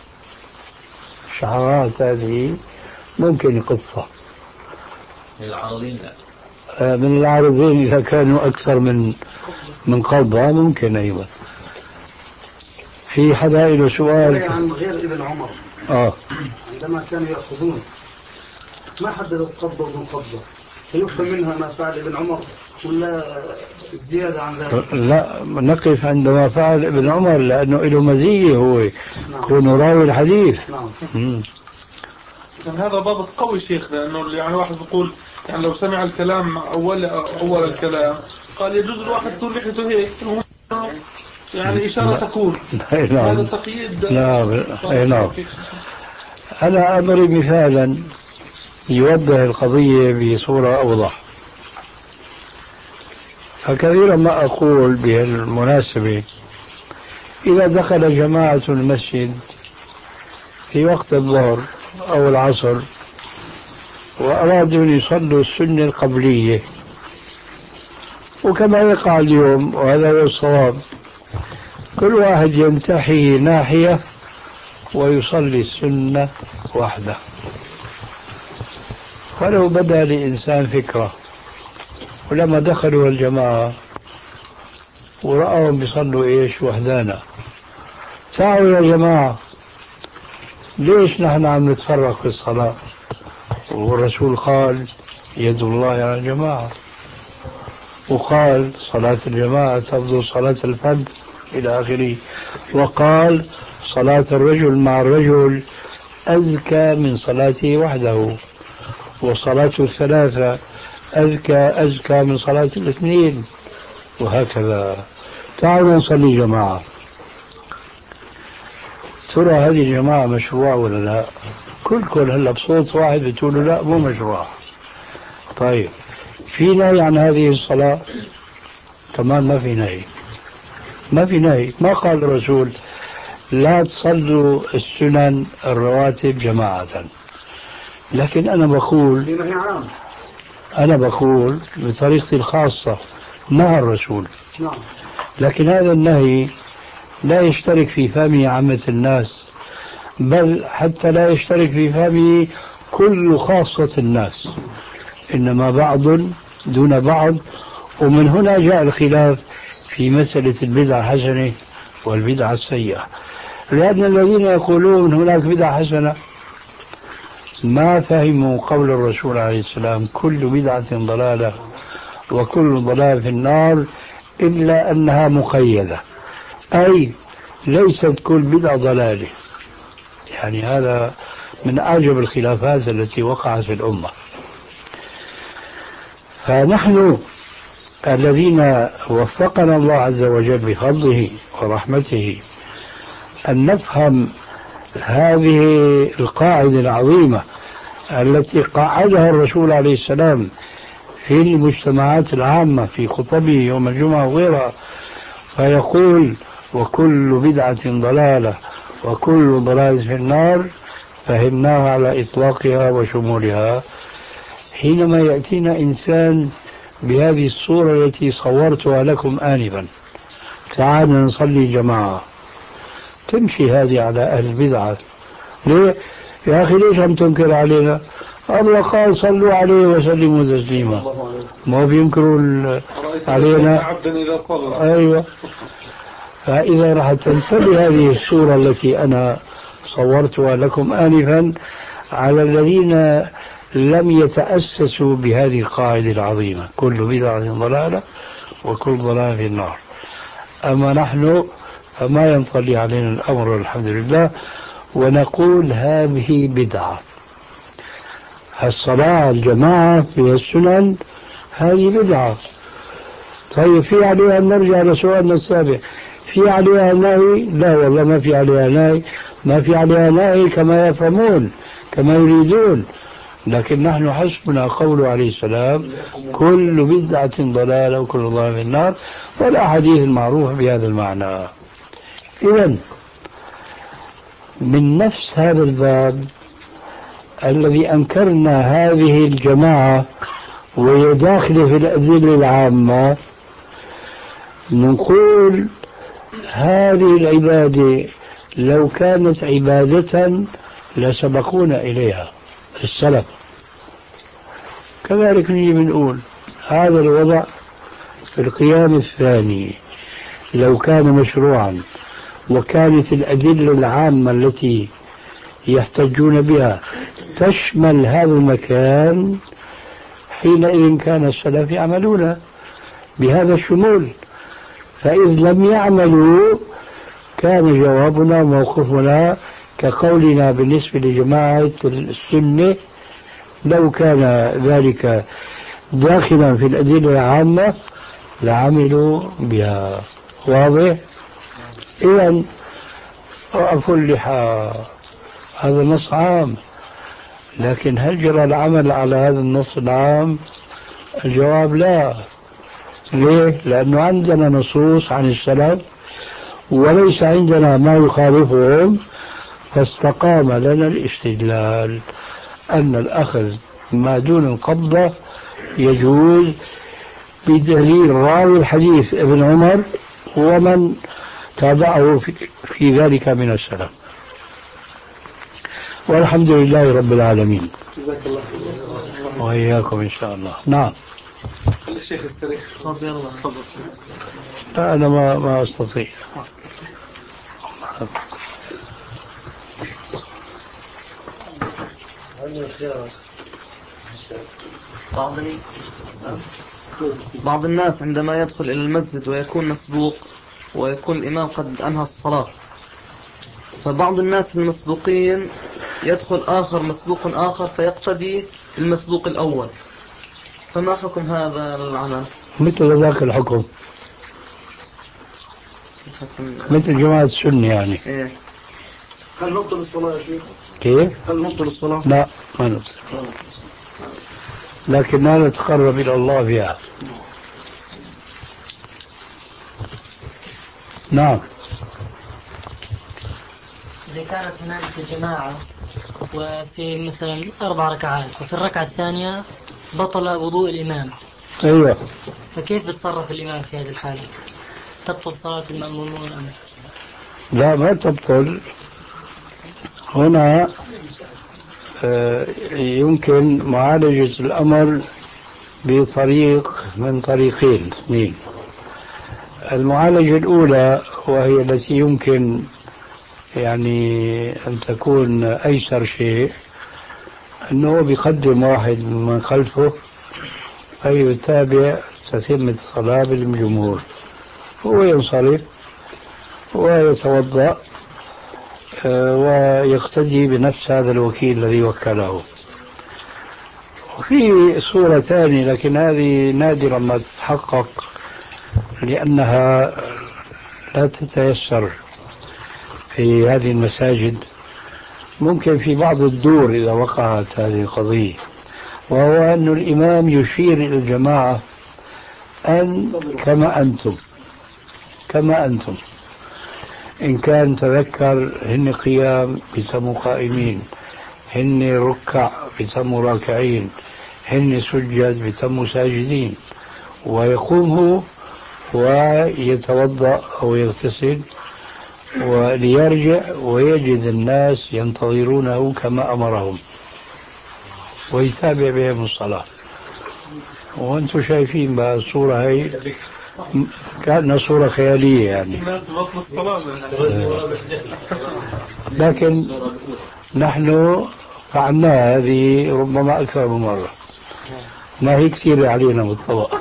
شعرات هذه ممكن يقصها. من العارضين لا. آه من العارضين إذا كانوا أكثر من من قبضة ممكن. أيضا في حدا له سؤال عن غير ابن عمر. آه. عندما كانوا يأخذون ما حددوا قبضة ومن قبضة، فيفهم منها ما فعل ابن عمر ولا زيادة عن ذلك؟ لا، نقف عندما فعل ابن عمر لأنه له مزية، هو يكون نعم. راوي الحديث. نعم. كان هذا ضابط قوي شيخ، لأنه يعني واحد يقول يعني لو سمع الكلام أول أول الكلام قال يجوز الواحد تكون لحيته هيك يعني إشارة تكون. نعم. هذا تقييد. نعم. نعم. أنا أمري مثالا يوضح القضية بصورة أوضح. فكثيرا ما أقول بهالمناسبة إذا دخل جماعة المسجد في وقت الظهر أو العصر وأرادوا أن يصلوا السنة القبلية، وكما يقع اليوم وهذا هو الصواب، كل واحد ينتحي ناحية ويصلي السنة وحده. فلو بدا لإنسان فكرة ولما دخلوا الجماعة ورأوهم بيصلوا إيش وحدانا، تعالوا يا جماعة ليش نحن عم نتفرق في الصلاة؟ والرسول قال يد الله على الجماعة، وقال صلاة الجماعة تفضل صلاة الفرد إلى آخره، وقال صلاة الرجل مع الرجل أزكى من صلاته وحده، وصلاة الثلاثة أزكى أزكى من صلاة الاثنين، وهكذا. تعالوا نصلي جماعة. ترى هذه الجماعة مشروع ولا لا؟ كل كل هلا بصوت واحد بتقولوا لا مو مشروع. طيب في نهي عن هذه الصلاة؟ كمان ما في نهي، ما في نهي. ما قال الرسول لا تصلوا السنن الرواتب جماعة، لكن أنا بقول أنا بقول بطريقتي الخاصة نهى الرسول، لكن هذا النهي لا يشترك في فهمه عامة الناس، بل حتى لا يشترك في فهمه كل خاصة الناس، إنما بعض دون بعض. ومن هنا جاء الخلاف في مسألة البدعة الحسنة والبدعة السيئة، لأن الذين يقولون هناك بدعة حسنة ما فهموا قول الرسول عليه السلام كل بدعة ضلالة وكل ضلال في النار، إلا أنها مقيدة، أي ليست كل بدعة ضلالة. يعني هذا من أعجب الخلافات التي وقعت في الأمة. فنحن الذين وفقنا الله عز وجل بفضله ورحمته أن نفهم هذه القاعدة العظيمة التي قاعدها الرسول عليه السلام في المجتمعات العامة في خطبه يوم الجمعة وغيرها، فيقول وكل بدعة ضلالة وكل ضلال في النار، فهمناها على إطلاقها وشمولها. حينما يأتينا إنسان بهذه الصورة التي صورتها لكم آنفا، تعالوا نصلي جماعة، تمشي هذه على أهل البدعة. ليه؟ يا أخي ليش عم تنكر علينا؟ الله قال صلوا عليه وسلموا تسليما، ما بينكروا علينا. إذا صلى. أيوة. فإذا راح تنتبه هذه الصورة التي أنا صورتها لكم آنفا على الذين لم يتأسسوا بهذه القاعدة العظيمة: كل بدعة ضلالة وكل ضلالة في النار. أما نحن فما ينطلي علينا الأمر الحمد لله، ونقول هذه بدعة. الصلاة الجماعة في السنن هذه بدعة. طيب في عليها، نرجع لسؤالنا السابق، في عليها نهي؟ لا والله ما في عليها نهي، ما في عليها نهي كما يفهمون كما يريدون، لكن نحن حسبنا قوله عليه السلام: كل بدعة ضلالة وكل ضلالة في النار، والأحاديث المعروفة بهذا المعنى. إذن من نفس هذا الباب الذي أنكرنا هذه الجماعة وهي داخلة في الأدلة العامة، نقول هذه العبادة لو كانت عبادة لسبقونا إليها السلف. كذلك نجي بنقول هذا الوضع في القيام الثاني لو كان مشروعا وكانت الأدلة العامة التي يحتجون بها تشمل هذا المكان، حينئذ كان السلف يعملون بهذا الشمول. فإذ لم يعملوا كان جوابنا وموقفنا كقولنا بالنسبة لجماعة السنة: لو كان ذلك داخلا في الأدلة العامة لعملوا بها. واضح؟ إذن رأفوا اللحى هذا نص عام، لكن هل جرى العمل على هذا النص العام؟ الجواب لا. ليه؟ لأنه عندنا نصوص عن السلف وليس عندنا ما يخالفهم، فاستقام لنا الاستدلال أن الأخذ ما دون القبضة يجوز بدليل راوي الحديث ابن عمر ومن تابعه في ذلك من السلف. والحمد لله رب العالمين. جزاك الله خير. وإياكم إن شاء الله. نعم. الشيخ استريح. تفضل يلا. تفضل. لا أنا ما ما أستطيع. بعض بعض الناس عندما يدخل إلى المسجد ويكون مسبوق ويكون الإمام قد أنهى الصلاة، فبعض الناس المسبوقين يدخل آخر مسبوق آخر فيقتدي المسبوق الأول، فما حكم هذا العمل؟ مثل ذاك الحكم، مثل جماعة السنة يعني. إيه؟ هل نبطل الصلاة يا شيخ؟ كيف؟ هل نبطل الصلاة؟ لا ما نبطل، لكننا نتقرب إلى الله فيها. نعم. إذا كانت هنالك جماعة وفي مثلا أربع ركعات وفي الركعة الثانية بطل وضوء الإمام، أيوة، فكيف بتصرف الإمام في هذه الحالة؟ تبطل صلاة المأمومون أم؟ لا ما تبطل. هنا يمكن معالجة الأمر بطريق من طريقين اثنين. المعالجة الأولى وهي التي يمكن يعني أن تكون أيسر شيء، أنه بيقدم واحد من خلفه فيتابع تتمة الصلاة بالجمهور، هو ينصرف ويتوضأ ويقتدي بنفس هذا الوكيل الذي وكله. وفي صورة ثانية لكن هذه نادرا ما تتحقق لأنها لا تتيسر في هذه المساجد، ممكن في بعض الدور إذا وقعت هذه القضية، وهو أن الإمام يشير إلى الجماعة أن كما أنتم كما أنتم إن كان تذكر هن قيام بسموا قائمين، هن ركع بسموا راكعين، هن سجد بسموا ساجدين، ويقوم هو ويتوضأ أو يغتسل وليرجع ويجد الناس ينتظرونه كما أمرهم ويتابع بهم الصلاة. وأنتم شايفين بقى الصورة هي كأنها صورة خيالية يعني، لكن نحن فعلناها هذه ربما أكثر من مرة، ما هي كثيرة علينا بالطبع.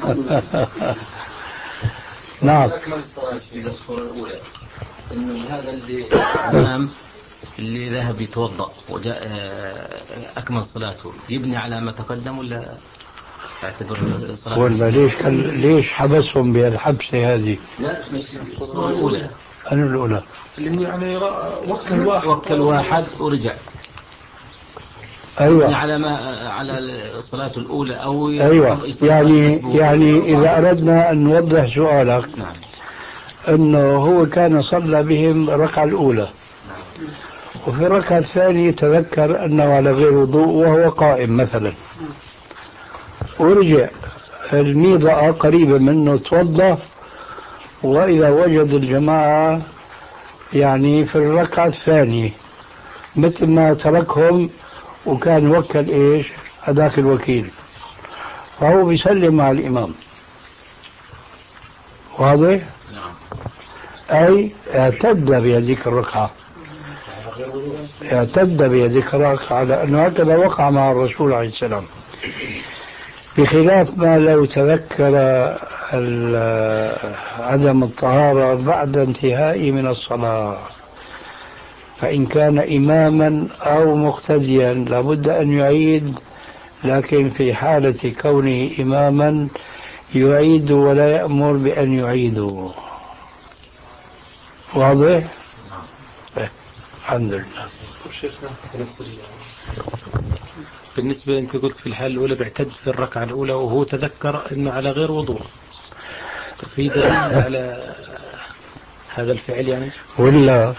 نعم. أكمل الصلاة في الصورة الأولى إنه هذا اللي الإمام اللي ذهب يتوضأ وجاء أكمل صلاته يبني على ما تقدم ولا يعتبر الصلاة؟ ولا ليش ليش حبسهم بهالحبسة هذه؟ لا مش الصورة الأولى. أنا الأولى اللي يعني وكل واحد وكل واحد ورجع. أيوة. على ما على الصلاة الأولى أو أيوة. يعني يعني إذا أردنا أن نوضح سؤالك، نعم. أنه هو كان صلى بهم الركعة الأولى، نعم. وفي الركعة الثانية تذكر أنه على غير وضوء وهو قائم مثلا، ورجع الميضة قريبة منه توضأ، وإذا وجد الجماعة يعني في الركعة الثانية مثل ما تركهم وكان وكل إيش هذاك الوكيل، فهو بيسلم مع الإمام. واضح؟ أي اعتد بهذيك الركعة، اعتد بهذيك الركعة، لأنه هكذا وقع مع الرسول عليه السلام، بخلاف ما لو تذكر عدم الطهارة بعد انتهاء من الصلاة، فإن كان إماما أو مقتديا لابد أن يعيد، لكن في حالة كونه إماما يعيد ولا يأمر بأن يعيدوا. واضح؟ الحمد لله. بالنسبة أنت قلت في الحالة الأولى بيعتد في الركعة الأولى وهو تذكر أنه على غير وضوء، في دليل على هذا الفعل يعني؟ ولا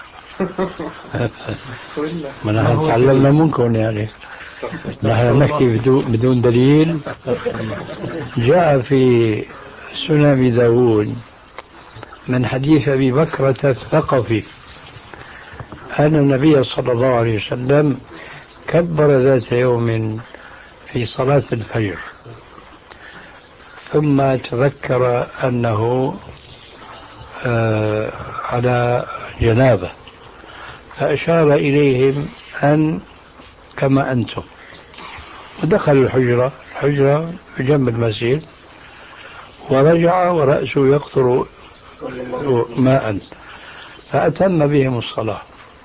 ما نحن تعلمنا منكم يعني، نحن نحكي بدون دليل. جاء في سنن أبي داود من حديث أبي بكرة الثقفي أن النبي صلى الله عليه وسلم كبر ذات يوم في صلاة الفجر، ثم تذكر أنه آه على جنابه، فأشار إليهم أن كما أنتم، ودخل الحجرة الحجرة بجنب المسجد، ورجع ورأسه يقطر ماء، فأتم بهم الصلاة.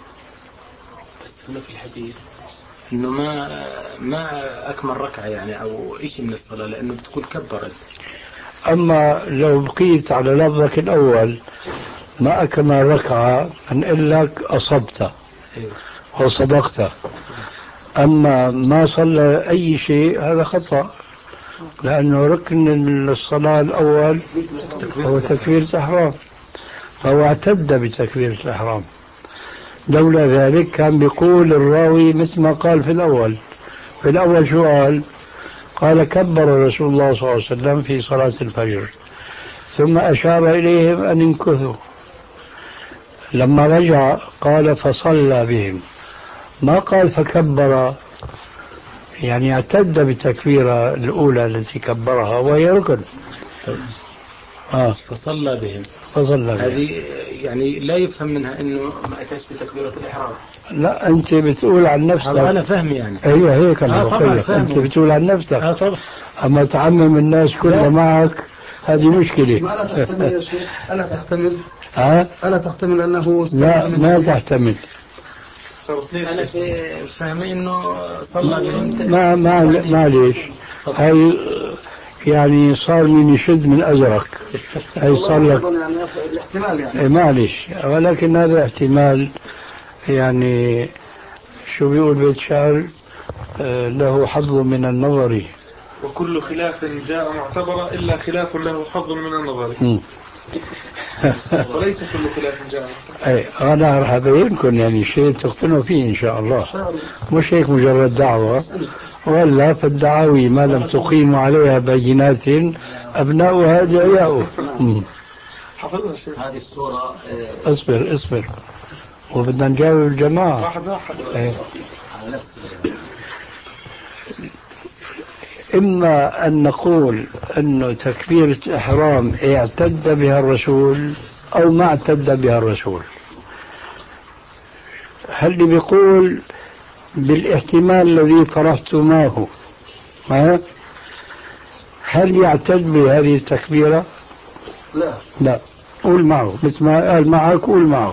في الحديث إنه ما ما أكمل ركعة يعني أو إشي من الصلاة، لأنه بتكون كبرت. أما لو بقيت على لفظك الأول ما أكمل ركعة نقول لك أصبت وصدقت، أما ما صلى أي شيء هذا خطأ، لأنه ركن الصلاة الأول هو تكبيرة الإحرام، فهو اعتد بتكبيرة الإحرام. لولا ذلك كان بيقول الراوي مثل ما قال في الأول. في الأول شو قال؟ قال كبر رسول الله صلى الله عليه وسلم في صلاة الفجر، ثم أشار إليهم أن ينكثوا. لما رجع قال فصلى بهم، ما قال فكبر، يعني اعتد بالتكبيرة الأولى التي كبرها وهي ركن. آه. فصلى بهم فصلى بهم هذه يعني لا يفهم منها انه ما اتاش بتكبيرة الإحرام. لا انت بتقول عن نفسك. انا فهم يعني. ايوه هيك انا آه بقول لك، انت بتقول عن نفسك. آه طبعا. اما تعمم الناس كلها معك هذه مشكلة. ألا تحتمل يا شيخ؟ ألا تحتمل؟ ها؟ ألا تحتمل أنه لا ما تحتمل. أنا في فهمي إنه صلى بهم. ما ما معليش، هاي يعني صار من يشد من أزرق، هاي صار لك يعني الاحتمال يعني. معليش، ولكن هذا احتمال يعني شو بيقول بيت شعر له حظ من النظر، وكل خلاف جاء معتبرا إلا خلاف له حظ من النظر. وليس كل خلاف جاء معتبرا. اي انا راح ابينكم يعني شيء تقتنعوا فيه ان شاء الله، مش هيك مجرد دعوة، ولا في الدعاوي ما لم تقيموا عليها بينات ابناؤها ادعياء. هذه الصورة اصبر اصبر وبدنا نجاوب الجماعة. واحد واحد. ايه. على نفس إما أن نقول أنه تكبيرة الإحرام اعتد بها الرسول أو ما اعتد بها الرسول. هل اللي بيقول بالاحتمال الذي طرحتماه ها هل يعتد بهذه التكبيرة؟ لا لا قول معه مثل ما قال معك قول معه.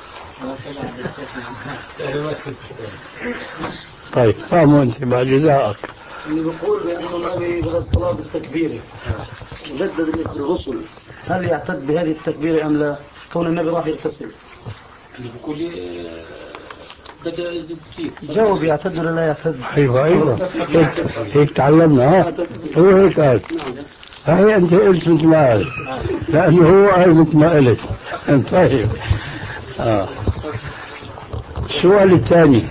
طيب فهموا انت بعد جزاءك. اللي بيقول بأنه النبي بغض الصلاة بالتكبيرة جدد الغسل هل يعتد بهذه التكبيرة أم لا؟ كون النبي راح يغتسل اللي بيقول بدأ يجدد فيه جاوب يعتد ولا لا يعتد؟ ايوه ايوه هيك هيك تعلمنا ها هو هيك قال. هاي انت قلت مثل ما قال لانه هو قال مثل ما قلت. طيب اه السؤال الثاني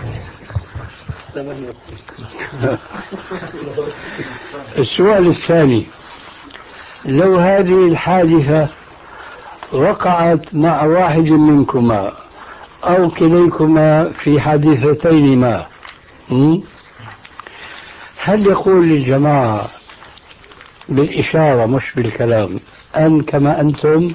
السؤال الثاني لو هذه الحادثة وقعت مع واحد منكما أو كليكما في حادثتين ما هل يقول للجماعة بالإشارة مش بالكلام أن كما أنتم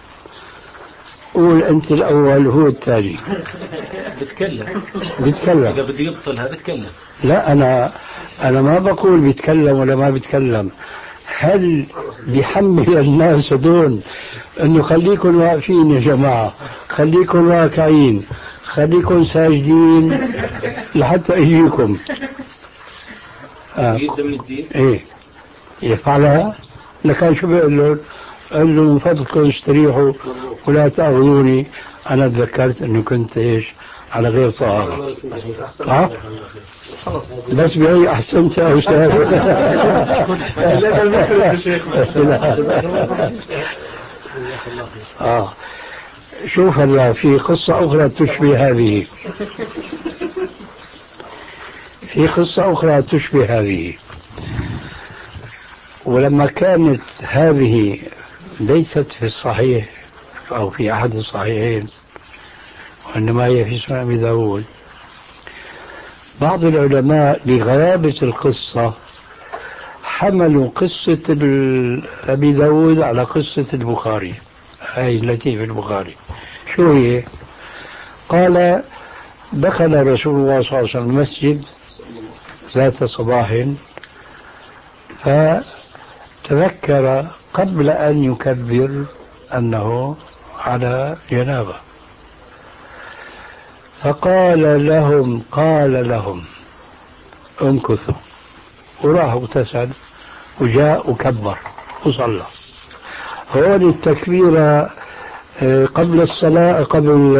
قول أنت الأول هو الثاني بتكلم بيتكلم إذا بده يبطلها بتكلم. لا أنا أنا ما بقول بيتكلم ولا ما بيتكلم. هل بيحمل الناس دون انه خليكم واقفين يا جماعة خليكم راكعين خليكم ساجدين لحتى يجيكم آه. ايه يفعلها لكان شو بيقول له؟ قال له من فضلكم استريحوا ولا تأخذوني انا تذكرت انه كنت ايش على غير طهارة. ها بس بهي احسنت يا استاذ. اه شوف هلا في قصة اخرى تشبه هذه في قصة اخرى تشبه هذه. ولما كانت هذه ليست في الصحيح او في احد الصحيحين وإنما هي في سنن أبي داود بعض العلماء لغرابة القصة حملوا قصة أبي داود على قصة البخاري هاي التي في البخاري. شو هي؟ قال دخل رسول الله صلى الله عليه وسلم المسجد ذات صباح فتذكر قبل أن يكبر أنه على جنابه فقال لهم قال لهم امكثوا وراح اغتسل وجاء وكبر وصلى. هون التكبير قبل الصلاة قبل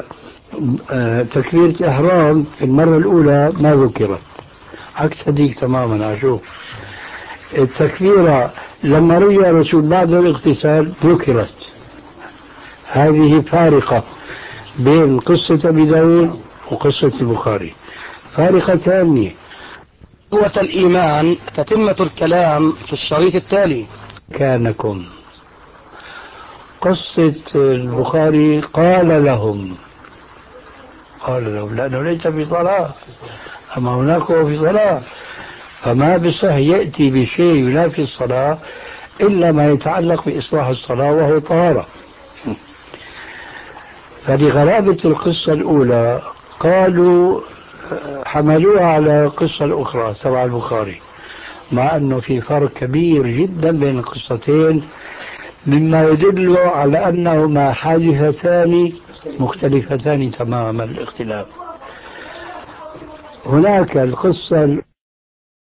تكبيرة إحرام في المرة الأولى ما ذكرت عكس هذيك تماما. أشوف التكبيرة لما رجع الرسول بعد الاغتسال ذكرت. هذه فارقة بين قصة أبي داود وقصة البخاري فارقة ثانية. قوة الإيمان تتمة الكلام في الشريط التالي. كانكم قصة البخاري قال لهم قال لهم لأنه ليس في صلاة أما هناك هو في صلاة فما بصح يأتي بشيء ينافي الصلاة إلا ما يتعلق بإصلاح الصلاة وهو طهارة. فلغرابة القصة الأولى قالوا حملوها على القصة الأخرى تبع البخاري مع أنه في فرق كبير جدا بين القصتين مما يدل على أنهما حادثتان مختلفتان تماما الاختلاف. هناك القصة